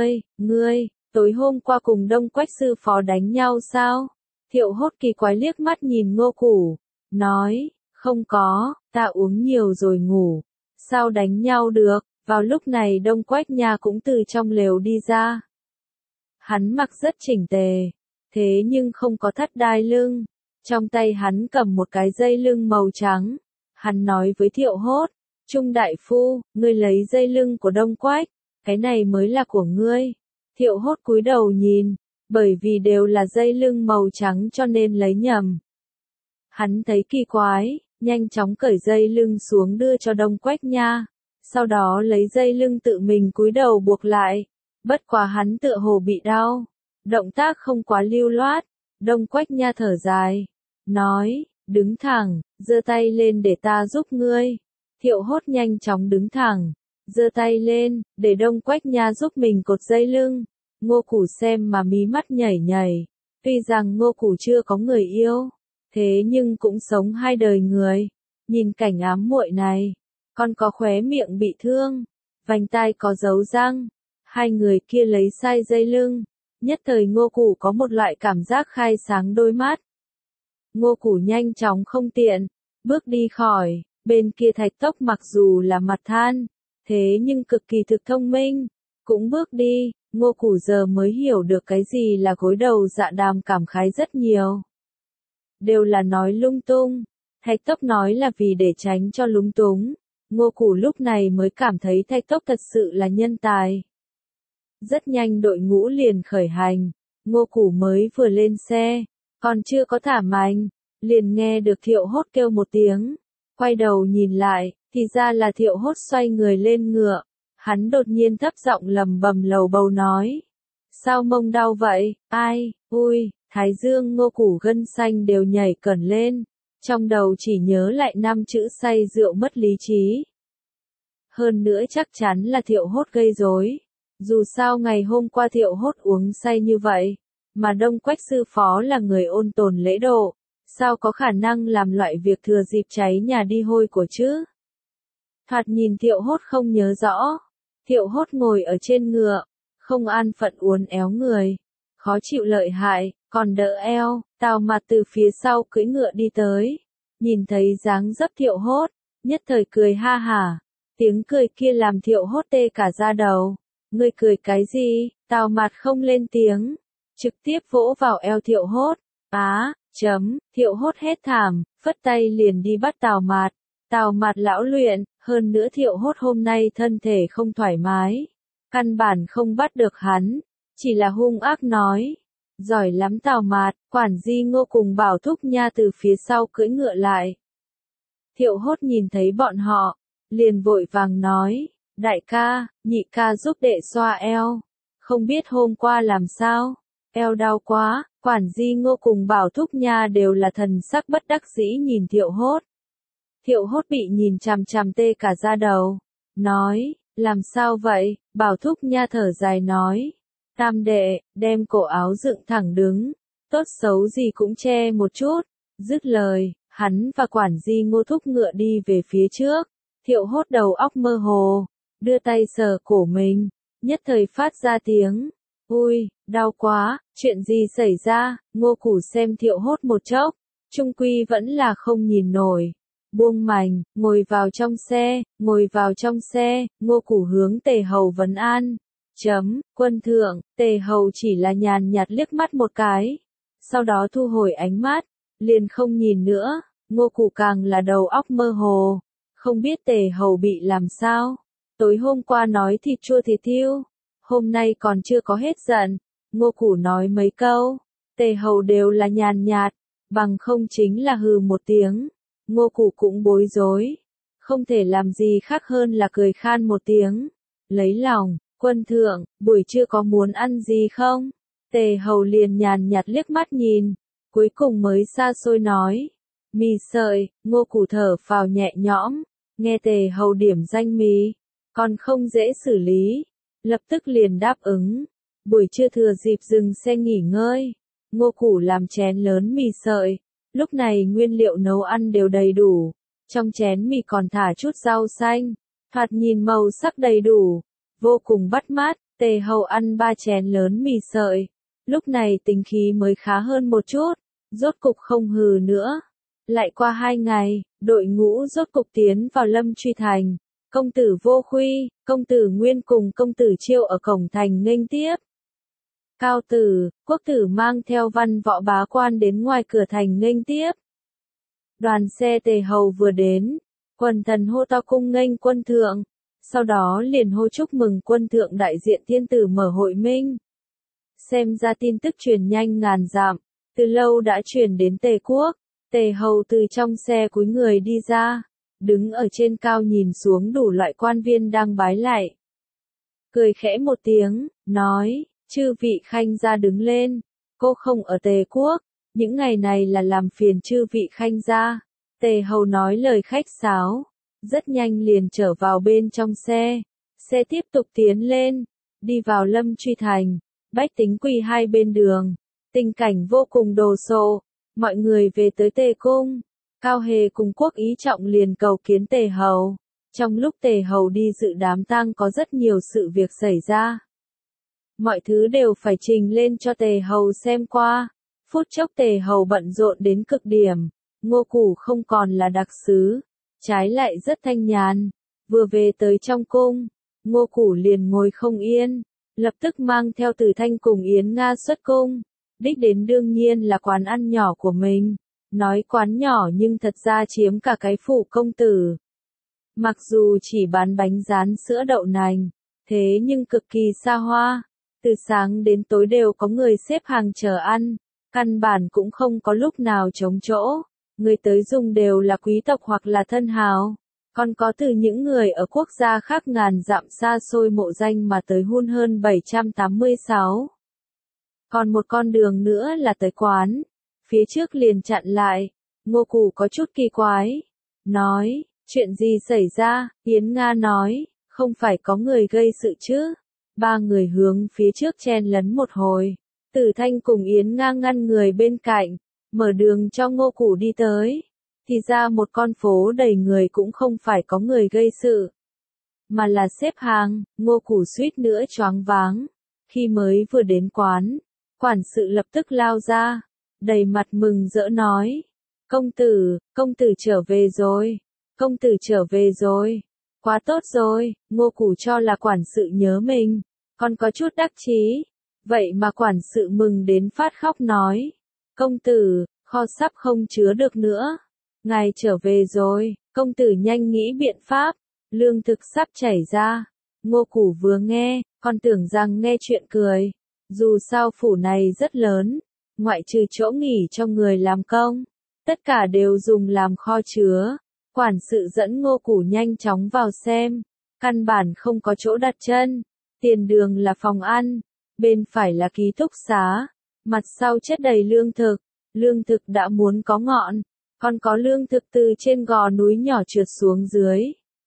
ngươi, tối hôm qua cùng Đông Quách sư phó đánh nhau sao? Thiệu Hốt kỳ quái liếc mắt nhìn Ngô Củ, nói, không có, ta uống nhiều rồi ngủ, sao đánh nhau được. Vào lúc này Đông Quách Nha cũng từ trong lều đi ra. Hắn mặc rất chỉnh tề, thế nhưng không có thắt đai lưng, trong tay hắn cầm một cái dây lưng màu trắng. Hắn nói với Thiệu Hốt, Trung đại phu, ngươi lấy dây lưng của Đông Quách, cái này mới là của ngươi. Thiệu Hốt cúi đầu nhìn, bởi vì đều là dây lưng màu trắng cho nên lấy nhầm. Hắn thấy kỳ quái, nhanh chóng cởi dây lưng xuống đưa cho Đông Quách Nha, sau đó lấy dây lưng tự mình cúi đầu buộc lại. Bất quá hắn tựa hồ bị đau, động tác không quá lưu loát. Đông Quách Nha thở dài, nói, đứng thẳng, giơ tay lên để ta giúp ngươi. Thiệu Hốt nhanh chóng đứng thẳng, giơ tay lên, để Đông Quách Nha giúp mình cột dây lưng. Ngô Củ xem mà mí mắt nhảy nhảy, tuy rằng Ngô Củ chưa có người yêu, thế nhưng cũng sống 2 đời người. nhìn cảnh ám muội này, con có khóe miệng bị thương, vành tai có dấu răng, hai người kia lấy sai dây lưng, nhất thời Ngô Củ có một loại cảm giác khai sáng đôi mắt. Ngô Củ nhanh chóng không tiện, bước đi khỏi, bên kia Thạch Tốc mặc dù là mặt than, thế nhưng cực kỳ thực thông minh, cũng bước đi, Ngô Củ giờ mới hiểu được cái gì là gối đầu dạ đàm cảm khái rất nhiều. Đều là nói lung tung, Thạch Tốc nói là vì để tránh cho lúng túng, Ngô Củ lúc này mới cảm thấy Thạch Tốc thật sự là nhân tài. Rất nhanh đội ngũ liền khởi hành, Ngô Củ mới vừa lên xe, còn chưa có thả mạnh, liền nghe được Thiệu Hốt kêu một tiếng, quay đầu nhìn lại, thì ra là Thiệu Hốt xoay người lên ngựa, hắn đột nhiên thấp giọng lầm bầm lầu bầu nói. Sao mông đau vậy, ai, ui, thái dương Ngô Củ gân xanh đều nhảy cẩn lên, trong đầu chỉ nhớ lại 5 chữ say rượu mất lý trí. Hơn nữa chắc chắn là Thiệu Hốt gây rối. Dù sao ngày hôm qua Thiệu Hốt uống say như vậy, mà Đông Quách sư phó là người ôn tồn lễ độ, sao có khả năng làm loại việc thừa dịp cháy nhà đi hôi của chứ? Thoạt nhìn Thiệu Hốt không nhớ rõ, Thiệu Hốt ngồi ở trên ngựa, không an phận uốn éo người, khó chịu lợi hại, còn đỡ eo, Tào Mạt từ phía sau cưỡi ngựa đi tới, nhìn thấy dáng dấp Thiệu Hốt, nhất thời cười ha hả, tiếng cười kia làm Thiệu Hốt tê cả da đầu. Ngươi cười cái gì? Tào Mạt không lên tiếng, trực tiếp vỗ vào eo Thiệu Hốt. Thiệu Hốt hét thảm, phất tay liền đi bắt Tào Mạt. Tào Mạt lão luyện, hơn nữa Thiệu Hốt hôm nay thân thể không thoải mái, căn bản không bắt được hắn, chỉ là hung ác nói. Giỏi lắm Tào Mạt, quản di Ngô cùng Bảo Thúc nha từ phía sau cưỡi ngựa lại. Thiệu Hốt nhìn thấy bọn họ, liền vội vàng nói. Đại ca, nhị ca giúp đệ xoa eo. Không biết hôm qua làm sao? Eo đau quá, quản di Ngô cùng Bảo Thúc nha đều là thần sắc bất đắc dĩ nhìn Thiệu Hốt. Thiệu Hốt bị nhìn chằm chằm tê cả da đầu. Nói, làm sao vậy? Bảo Thúc nha thở dài nói. Tam đệ, đem cổ áo dựng thẳng đứng. Tốt xấu gì cũng che một chút. Dứt lời, hắn và quản di Ngô thúc ngựa đi về phía trước. Thiệu Hốt đầu óc mơ hồ. Đưa tay sờ cổ mình, nhất thời phát ra tiếng, ui, đau quá, chuyện gì xảy ra, Ngô Củ xem Thiệu Hốt một chốc, trung quy vẫn là không nhìn nổi, buông mành, ngồi vào trong xe, Ngô Củ hướng Tề Hầu vấn an, quân thượng, Tề Hầu chỉ là nhàn nhạt liếc mắt một cái, sau đó thu hồi ánh mắt, liền không nhìn nữa, Ngô Củ càng là đầu óc mơ hồ, không biết Tề Hầu bị làm sao. Tối hôm qua nói thịt chua thịt thiêu, hôm nay còn chưa có hết giận, Ngô Củ nói mấy câu, Tề Hầu đều là nhàn nhạt, bằng không chính là hừ một tiếng, Ngô Củ cũng bối rối, không thể làm gì khác hơn là cười khan một tiếng, lấy lòng, quân thượng, buổi trưa có muốn ăn gì không? Tề Hầu liền nhàn nhạt liếc mắt nhìn, cuối cùng mới xa xôi nói, mì sợi, Ngô Củ thở phào nhẹ nhõm, nghe Tề Hầu điểm danh mì. Còn không dễ xử lý, lập tức liền đáp ứng. Buổi trưa thừa dịp dừng xe nghỉ ngơi, Ngô Củ làm chén lớn mì sợi, lúc này nguyên liệu nấu ăn đều đầy đủ, trong chén mì còn thả chút rau xanh, thoạt nhìn màu sắc đầy đủ, vô cùng bắt mắt. Tề Hầu ăn 3 chén lớn mì sợi, lúc này tính khí mới khá hơn một chút, rốt cục không hừ nữa. Lại qua 2 ngày, đội ngũ rốt cục tiến vào Lâm Truy Thành. Công tử Vô Khuy, công tử Nguyên cùng công tử Chiêu ở cổng thành nghênh tiếp. Cao tử, quốc tử mang theo văn võ bá quan đến ngoài cửa thành nghênh tiếp. Đoàn xe Tề Hầu vừa đến, quần thần hô to cung nghênh quân thượng, sau đó liền hô chúc mừng quân thượng đại diện thiên tử mở hội minh. Xem ra tin tức truyền nhanh ngàn dặm, từ lâu đã truyền đến Tề quốc. Tề Hầu từ trong xe cúi người đi ra. Đứng ở trên cao nhìn xuống đủ loại quan viên đang bái lạy. Cười khẽ một tiếng, nói, chư vị khanh gia đứng lên, cô không ở Tề quốc, những ngày này là làm phiền chư vị khanh gia. Tề Hầu nói lời khách sáo, rất nhanh liền trở vào bên trong xe tiếp tục tiến lên, đi vào Lâm Truy Thành, bách tính quỳ hai bên đường, tình cảnh vô cùng đồ sộ, mọi người về tới Tề cung. Cao Hề cùng Quốc Ý Trọng liền cầu kiến Tề Hầu. Trong lúc Tề Hầu đi dự đám tang có rất nhiều sự việc xảy ra. Mọi thứ đều phải trình lên cho Tề Hầu xem qua. Phút chốc Tề Hầu bận rộn đến cực điểm. Ngô Củ không còn là đặc sứ, trái lại rất thanh nhàn. Vừa về tới trong cung, Ngô Củ liền ngồi không yên, lập tức mang theo Từ Thanh cùng Yến Nga xuất cung. Đích đến đương nhiên là quán ăn nhỏ của mình. Nói quán nhỏ nhưng thật ra chiếm cả cái phủ công tử. Mặc dù chỉ bán bánh rán sữa đậu nành, thế nhưng cực kỳ xa hoa. Từ sáng đến tối đều có người xếp hàng chờ ăn, căn bản cũng không có lúc nào trống chỗ. Người tới dùng đều là quý tộc hoặc là thân hào, còn có từ những người ở quốc gia khác ngàn dặm xa xôi mộ danh mà tới hun hơn 786. Còn một con đường nữa là tới quán, phía trước liền chặn lại. Ngô Củ có chút kỳ quái, nói, chuyện gì xảy ra? Yến Nga nói, không phải có người gây sự chứ? Ba người hướng phía trước chen lấn một hồi, Từ Thanh cùng Yến Nga ngăn người bên cạnh, mở đường cho Ngô Củ đi tới. Thì ra một con phố đầy người cũng không phải có người gây sự, mà là xếp hàng. Ngô Củ suýt nữa choáng váng. Khi mới vừa đến quán, quản sự lập tức lao ra, đầy mặt mừng rỡ nói, công tử trở về rồi, công tử trở về rồi, quá tốt rồi. Ngô Củ cho là quản sự nhớ mình, còn có chút đắc chí, vậy mà quản sự mừng đến phát khóc nói, công tử, kho sắp không chứa được nữa, ngài trở về rồi. Công tử nhanh nghĩ biện pháp, lương thực sắp chảy ra. Ngô Củ vừa nghe, còn tưởng rằng nghe chuyện cười, dù sao phủ này rất lớn, ngoại trừ chỗ nghỉ cho người làm công, tất cả đều dùng làm kho chứa. Quản sự dẫn Ngô Củ nhanh chóng vào xem, căn bản không có chỗ đặt chân. Tiền đường là phòng ăn, bên phải là ký túc xá, mặt sau chất đầy lương thực đã muốn có ngọn, còn có lương thực từ trên gò núi nhỏ trượt xuống dưới,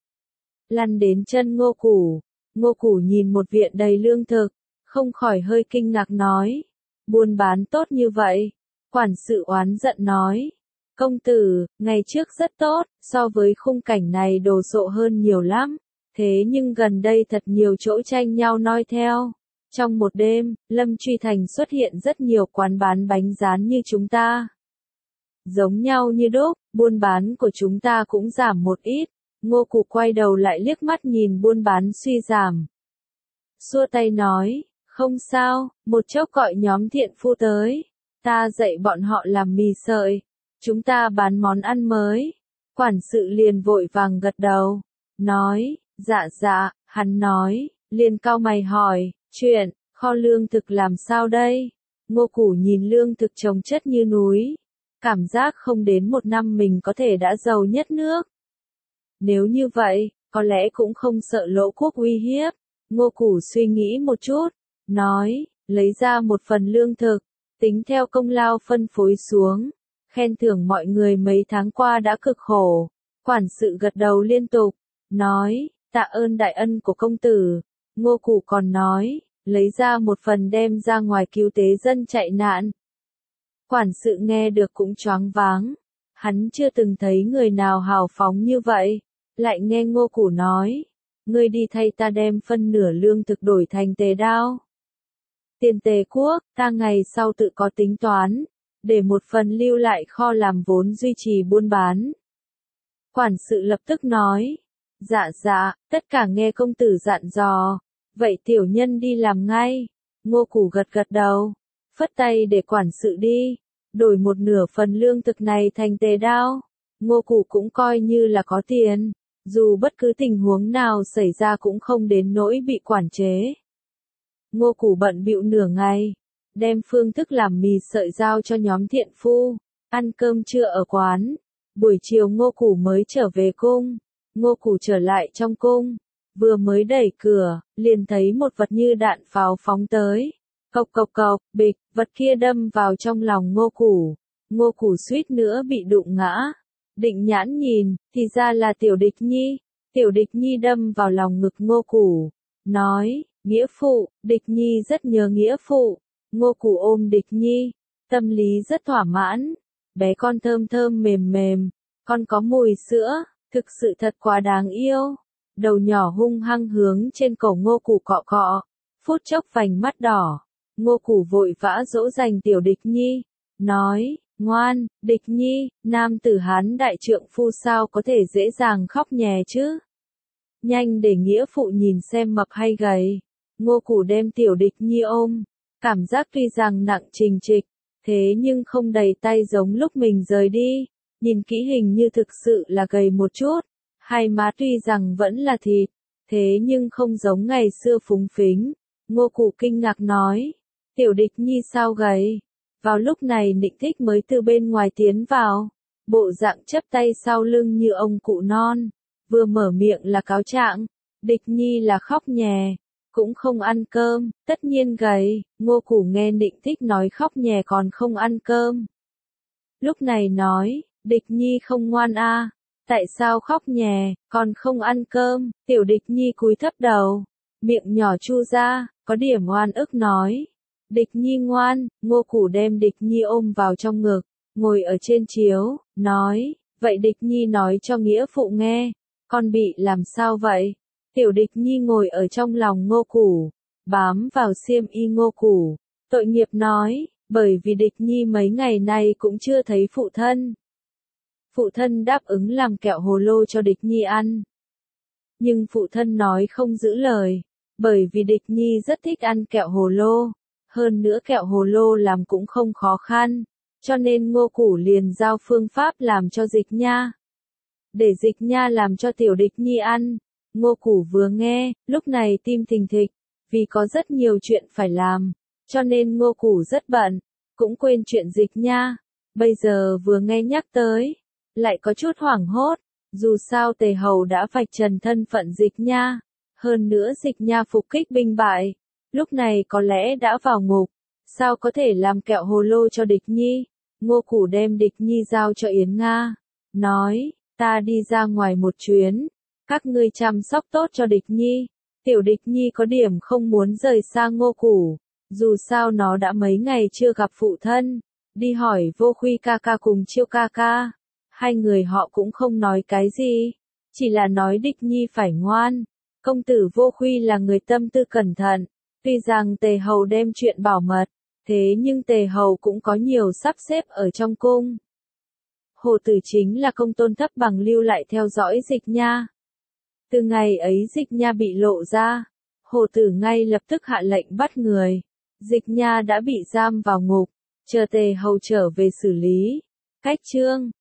lăn đến chân Ngô Củ. Ngô Củ nhìn một viện đầy lương thực, không khỏi hơi kinh ngạc nói, buôn bán tốt như vậy. Quản sự oán giận nói, công tử, ngày trước rất tốt, so với khung cảnh này đồ sộ hơn nhiều lắm, thế nhưng gần đây thật nhiều chỗ tranh nhau noi theo. Trong một đêm, Lâm Truy Thành xuất hiện rất nhiều quán bán bánh rán như chúng ta. Giống nhau như đúc, buôn bán của chúng ta cũng giảm một ít. Ngô Củ quay đầu lại liếc mắt nhìn buôn bán suy giảm, xua tay nói, không sao, một chốc gọi nhóm thiện phu tới, ta dạy bọn họ làm mì sợi, chúng ta bán món ăn mới. Quản sự liền vội vàng gật đầu, nói, dạ, hắn nói, liền cau mày hỏi, chuyện, kho lương thực làm sao đây? Ngô Củ nhìn lương thực chồng chất như núi, cảm giác không đến một năm mình có thể đã giàu nhất nước. Nếu như vậy, có lẽ cũng không sợ Lỗ quốc uy hiếp. Ngô Củ suy nghĩ một chút, nói, lấy ra một phần lương thực, tính theo công lao phân phối xuống, khen thưởng mọi người mấy tháng qua đã cực khổ. Quản sự gật đầu liên tục, nói, tạ ơn đại ân của công tử. Ngô Củ còn nói, lấy ra một phần đem ra ngoài cứu tế dân chạy nạn. Quản sự nghe được cũng choáng váng, hắn chưa từng thấy người nào hào phóng như vậy. Lại nghe Ngô Củ nói, ngươi đi thay ta đem phân nửa lương thực đổi thành tề đao. Tiền Tề quốc, ta ngày sau tự có tính toán, để một phần lưu lại kho làm vốn duy trì buôn bán. Quản sự lập tức nói, dạ, tất cả nghe công tử dặn dò, vậy tiểu nhân đi làm ngay. Ngô Củ gật đầu, phất tay để quản sự đi, đổi một nửa phần lương thực này thành tề đao. Ngô Củ cũng coi như là có tiền, dù bất cứ tình huống nào xảy ra cũng không đến nỗi bị quản chế. Ngô Củ bận bịu nửa ngày, đem phương thức làm mì sợi giao cho nhóm thiện phu, ăn cơm trưa ở quán. Buổi chiều Ngô Củ mới trở về cung. Ngô Củ trở lại trong cung, vừa mới đẩy cửa, liền thấy một vật như đạn pháo phóng tới. Cộc, bịch, vật kia đâm vào trong lòng Ngô Củ. Ngô Củ suýt nữa bị đụng ngã. Định nhãn nhìn, thì ra là Tiểu Địch Nhi. Tiểu Địch Nhi đâm vào lòng ngực Ngô Củ, nói, nghĩa phụ. Địch Nhi rất nhớ nghĩa phụ. Ngô Củ ôm Địch Nhi, tâm lý rất thỏa mãn. Bé con thơm thơm mềm mềm, Con có mùi sữa, thực sự thật quá đáng yêu. Đầu nhỏ hung hăng hướng trên cổ Ngô Củ cọ cọ, phút chốc vành mắt đỏ. Ngô Củ vội vã dỗ dành tiểu Địch Nhi, nói, ngoan, Địch Nhi, nam tử Hán đại trượng phu sao có thể dễ dàng khóc nhè chứ. Nhanh để nghĩa phụ nhìn xem mập hay gầy. Ngô Củ đem tiểu Địch Nhi ôm, cảm giác tuy rằng nặng trình trịch, thế nhưng không đầy tay giống lúc mình rời đi. Nhìn kỹ hình như thực sự là gầy một chút, hai má tuy rằng vẫn là thịt, thế nhưng không giống ngày xưa phúng phính. Ngô Củ kinh ngạc nói, tiểu Địch Nhi sao gầy? Vào lúc này Nịnh Thích mới từ bên ngoài tiến vào, bộ dạng chắp tay sau lưng như ông cụ non, vừa mở miệng là cáo trạng, Địch Nhi là khóc nhè, cũng không ăn cơm, tất nhiên gầy. Ngô Củ nghe Nịnh Thích nói khóc nhè còn không ăn cơm. Lúc này nói, Địch Nhi không ngoan a, tại sao khóc nhè, còn không ăn cơm? Tiểu Địch Nhi cúi thấp đầu, miệng nhỏ chu ra, có điểm oan ức nói. Địch Nhi ngoan. Ngô Củ đem Địch Nhi ôm vào trong ngực, ngồi ở trên chiếu, nói, vậy Địch Nhi nói cho nghĩa phụ nghe, con bị làm sao vậy? Tiểu Địch Nhi ngồi ở trong lòng Ngô Củ, bám vào xiêm y Ngô Củ, tội nghiệp nói, bởi vì Địch Nhi mấy ngày nay cũng chưa thấy phụ thân. Phụ thân đáp ứng làm kẹo hồ lô cho Địch Nhi ăn. Nhưng phụ thân nói không giữ lời, bởi vì Địch Nhi rất thích ăn kẹo hồ lô, hơn nữa kẹo hồ lô làm cũng không khó khăn, cho nên Ngô Củ liền giao phương pháp làm cho Dịch Nha. Để Dịch Nha làm cho tiểu Địch Nhi ăn. Ngô Củ vừa nghe, lúc này tim thình thịch, vì có rất nhiều chuyện phải làm, cho nên Ngô Củ rất bận, cũng quên chuyện Dịch Nha. Bây giờ vừa nghe nhắc tới, lại có chút hoảng hốt, dù sao Tề Hầu đã vạch trần thân phận Dịch Nha, hơn nữa Dịch Nha phục kích binh bại, lúc này có lẽ đã vào ngục, sao có thể làm kẹo hồ lô cho Địch Nhi. Ngô Củ đem Địch Nhi giao cho Yến Nga, nói, ta đi ra ngoài một chuyến, các ngươi chăm sóc tốt cho Địch Nhi. Tiểu Địch Nhi có điểm không muốn rời xa Ngô Củ, dù sao nó đã mấy ngày chưa gặp phụ thân, đi hỏi Vô Khuy ca ca cùng Chiêu ca ca. Hai người họ cũng không nói cái gì, chỉ là nói Địch Nhi phải ngoan. Công tử Vô Khuy là người tâm tư cẩn thận, tuy rằng Tề Hầu đem chuyện bảo mật, thế nhưng Tề Hầu cũng có nhiều sắp xếp ở trong cung. Hồ Tử chính là công tôn Thấp Bằng lưu lại theo dõi Dịch Nha. Từ ngày ấy Dịch Nha bị lộ ra, Hồ Tử ngay lập tức hạ lệnh bắt người. Dịch Nha đã bị giam vào ngục, chờ Tề Hầu trở về xử lý. Cách chương